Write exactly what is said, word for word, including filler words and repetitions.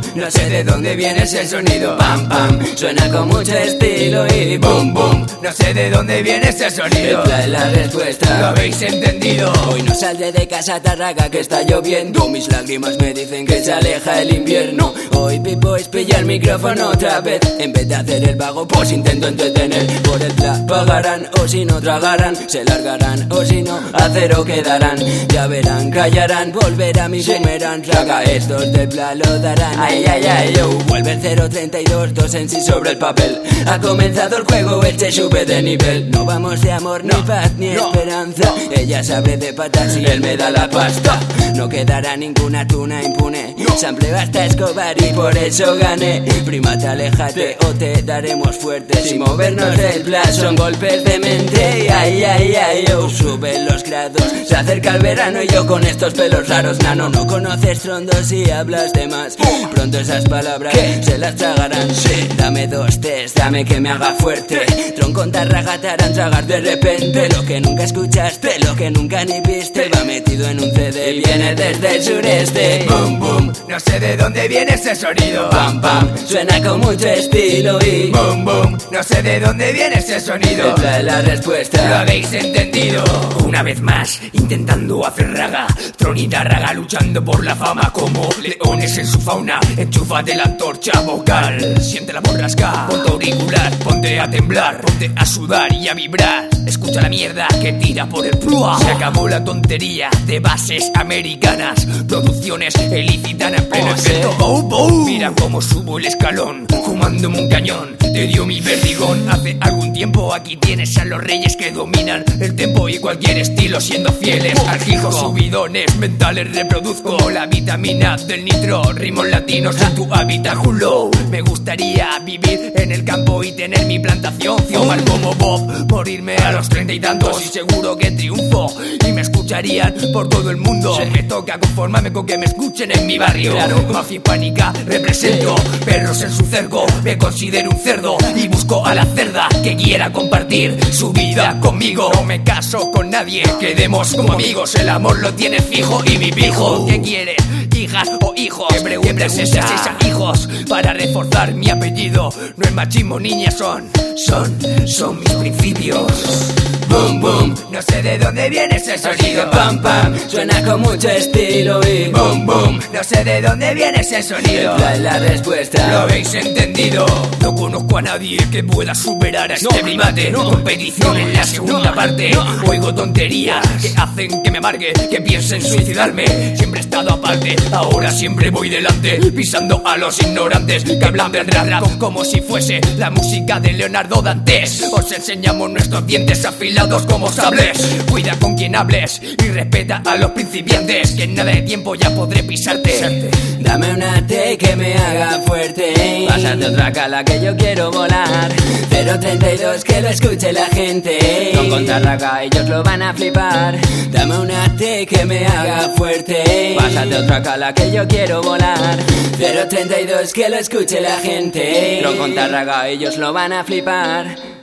no sé de dónde viene ese sonido. Pam, pam, suena con mucho estilo y boom, boom, no sé de dónde viene ese sonido. Esta es la respuesta, ¿lo habéis entendido? Hoy no saldré de casa, Tarraga, que está lloviendo. Mis lágrimas me dicen que se aleja el invierno. Hoy P-Boys pilla el micrófono otra vez. En vez de hacer el vago, pues intento entretener. Por el plan pagarán, o si no tragarán, se largarán, o si no, a cero quedarán. Ya verán, callarán, volverá mi boomerang. Raga, estos de plan lo darán. Ay, ay, ay, yo. Vuelve el cero treinta y dos, dos en sí sobre el papel. Ha comenzado el juego, este sube de nivel. No vamos de amor, ni paz, ni esperanza. Ella sabe de patas y él me da la pasta. No quedará ninguna tuna impune. Sample hasta Escobar y por eso gané. Primate, aléjate o te daremos fuerte. Sin movernos del plan son golpes de mente. Ay, ay, ay, yo. Suben los grados, se acerca el verano y yo con estos pelos raros. Nano, no conoces trondos y hablas de más. Pronto esas palabras ¿qué? Se las tragarán. Sí. Dame dos test, dame que me haga fuerte. Tronco, Tarraga, te harán tragar de repente. Lo que nunca escuchaste, lo que nunca ni viste, va metido en un C D y viene desde el sureste. Boom, boom, no sé de dónde viene ese sonido. Pam, pam, suena con mucho estilo y boom, boom, no sé de dónde viene ese sonido. Esta es la respuesta, ¿lo habéis entendido? Una vez más, intentando hacer raga, Tron y Tarraga luchando por la fama como leones en su fauna. Enchúfate la antorcha vocal, siente la borrasca, ponte auricular, ponte a temblar, ponte a sudar y a vibrar. Escucha la mierda que tira por el plua. Se acabó la tontería de bases americanas, producciones ilícitas en pleno efecto. Oh, oh. Mira cómo subo el escalón, fumándome un cañón. Te dio mi vertigón hace algún tiempo. Aquí tienes a los reyes que dominan el tempo y cualquier estilo, siendo fieles al hijo. Subidones mentales reproduzco la vitamina del nitro. Ritmos latinos en tu hábitat Hulo. Me gustaría vivir en el campo y tener mi plantación. Fumar como Bob, morirme a los treinta y tantos y seguro que triunfo y me escucharían por todo el mundo. Sí. Me toca conformarme con que me escuchen en mi barrio. Claro. Mafia hispánica represento, perros en su cerco. Me considero un cerdo y busco a la cerda que quiera compartir su vida conmigo. No me caso con nadie, quedemos como amigos. El amor lo tiene fijo y mi pijo. ¿Qué quieres? Hijas o hijos, que preguntes esas hijos para reforzar mi apellido. No es machismo, niñas, son, son, son mis principios. Boom, boom, no sé de dónde viene ese sonido. Pam, pam, suena con mucho estilo y boom, boom, no sé de dónde viene ese sonido. Esta es la respuesta, ¿lo habéis entendido? No conozco a nadie que pueda superar a este no, primate. No, competición no, en la segunda no, parte. No. Oigo tonterías que hacen que me amargue, que piense en suicidarme. Siempre he estado aparte, ahora siempre voy delante, pisando a los ignorantes que hablan del rap como si fuese la música de Leonardo Dantes. Os enseñamos nuestros dientes afilados como sables. Cuida con quien hables y respeta a los principiantes, que en nada de tiempo ya podré pisarte. Dame una T que me haga fuerte, pásate otra cala que yo quiero volar. Cero treinta y dos que lo escuche la gente, no con Tarraga ellos lo van a flipar. Dame una T que me haga fuerte, pásate otra cala que yo quiero volar. Cero treinta y dos que lo escuche la gente, no con Tarraga ellos lo van a flipar.